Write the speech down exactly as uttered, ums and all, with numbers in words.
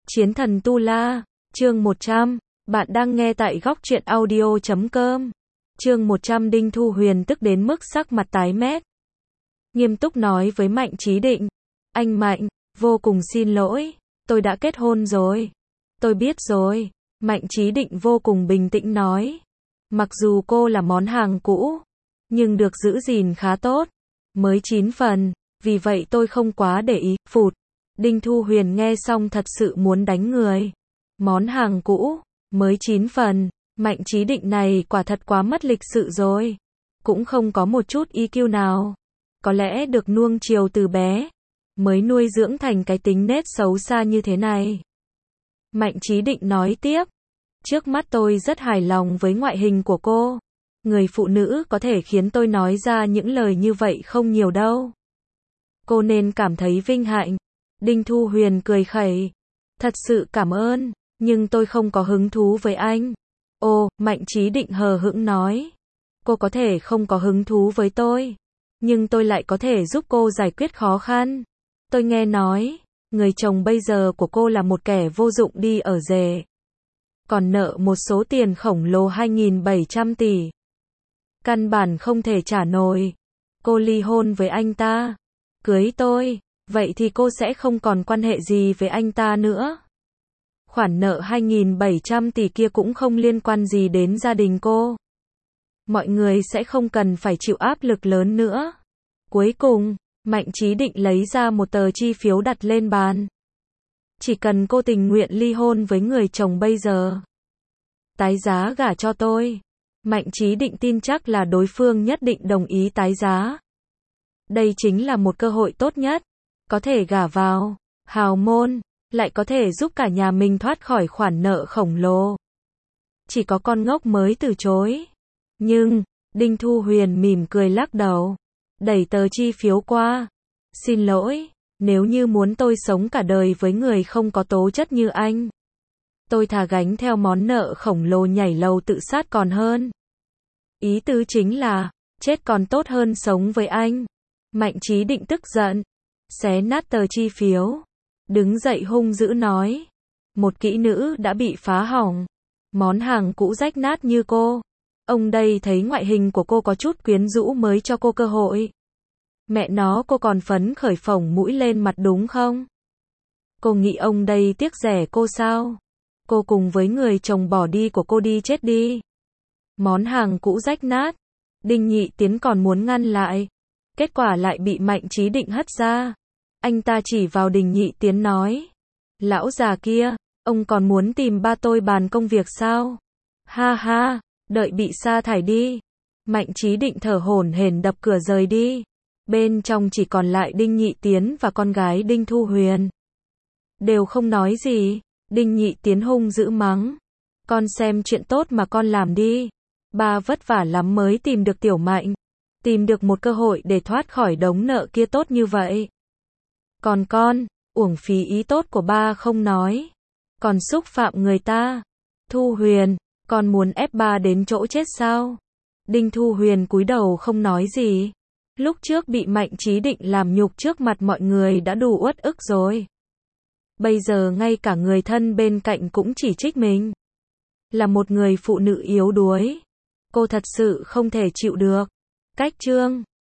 Chiến thần Tu La, chương một trăm, bạn đang nghe tại góc truyện audio chấm com. Chương một trăm Đinh Thu Huyền tức đến mức sắc mặt tái mét. Nghiêm túc nói với Mạnh Chí Định, anh Mạnh, vô cùng xin lỗi, tôi đã kết hôn rồi. Tôi biết rồi, Mạnh Chí Định vô cùng bình tĩnh nói. Mặc dù cô là món hàng cũ, nhưng được giữ gìn khá tốt, mới chín phần, vì vậy tôi không quá để ý, phụt. Đinh Thu Huyền nghe xong thật sự muốn đánh người. Món hàng cũ, mới chín phần, Mạnh Chí Định này quả thật quá mất lịch sự rồi. Cũng không có một chút i kiu nào. Có lẽ được nuông chiều từ bé, mới nuôi dưỡng thành cái tính nết xấu xa như thế này. Mạnh Chí Định nói tiếp, trước mắt tôi rất hài lòng với ngoại hình của cô. Người phụ nữ có thể khiến tôi nói ra những lời như vậy không nhiều đâu. Cô nên cảm thấy vinh hạnh. Đinh Thu Huyền cười khẩy. Thật sự cảm ơn, nhưng tôi không có hứng thú với anh. Ồ, Mạnh Chí Định hờ hững nói. Cô có thể không có hứng thú với tôi, nhưng tôi lại có thể giúp cô giải quyết khó khăn. Tôi nghe nói, người chồng bây giờ của cô là một kẻ vô dụng đi ở rể. Còn nợ một số tiền khổng lồ hai nghìn bảy trăm tỷ. Căn bản không thể trả nổi. Cô ly hôn với anh ta, cưới tôi. Vậy thì cô sẽ không còn quan hệ gì với anh ta nữa. Khoản nợ hai nghìn bảy trăm tỷ kia cũng không liên quan gì đến gia đình cô. Mọi người sẽ không cần phải chịu áp lực lớn nữa. Cuối cùng, Mạnh Chí Định lấy ra một tờ chi phiếu đặt lên bàn. Chỉ cần cô tình nguyện ly hôn với người chồng bây giờ, tái giá gả cho tôi. Mạnh Chí Định tin chắc là đối phương nhất định đồng ý tái giá. Đây chính là một cơ hội tốt nhất. Có thể gả vào hào môn, lại có thể giúp cả nhà mình thoát khỏi khoản nợ khổng lồ. Chỉ có con ngốc mới từ chối. Nhưng, Đinh Thu Huyền mỉm cười lắc đầu, đẩy tờ chi phiếu qua. Xin lỗi, nếu như muốn tôi sống cả đời với người không có tố chất như anh, tôi thà gánh theo món nợ khổng lồ nhảy lầu tự sát còn hơn. Ý tứ chính là, chết còn tốt hơn sống với anh. Mạnh Chí Định tức giận, xé nát tờ chi phiếu, đứng dậy hung dữ nói, một kỹ nữ đã bị phá hỏng, món hàng cũ rách nát như cô, ông đây thấy ngoại hình của cô có chút quyến rũ mới cho cô cơ hội. Mẹ nó, cô còn phấn khởi phồng mũi lên mặt đúng không? Cô nghĩ ông đây tiếc rẻ cô sao? Cô cùng với người chồng bỏ đi của cô đi chết đi. Món hàng cũ rách nát, Đinh Nhị Tiến còn muốn ngăn lại, kết quả lại bị Mạnh Chí Định hất ra. Anh ta chỉ vào Đinh Nhị Tiến nói, lão già kia, ông còn muốn tìm ba tôi bàn công việc sao? Ha ha, đợi bị sa thải đi. Mạnh Chí Định thở hổn hển đập cửa rời đi. Bên trong chỉ còn lại Đinh Nhị Tiến và con gái Đinh Thu Huyền. Đều không nói gì. Đinh Nhị Tiến hung dữ mắng, con xem chuyện tốt mà con làm đi. Ba vất vả lắm mới tìm được Tiểu Mạnh, tìm được một cơ hội để thoát khỏi đống nợ kia tốt như vậy. Còn con, uổng phí ý tốt của ba không nói, còn xúc phạm người ta. Thu Huyền, con muốn ép ba đến chỗ chết sao? Đinh Thu Huyền cúi đầu không nói gì. Lúc trước bị Mạnh Chí Định làm nhục trước mặt mọi người đã đủ uất ức rồi. Bây giờ ngay cả người thân bên cạnh cũng chỉ trích mình. Là một người phụ nữ yếu đuối. Cô thật sự không thể chịu được. Cách chương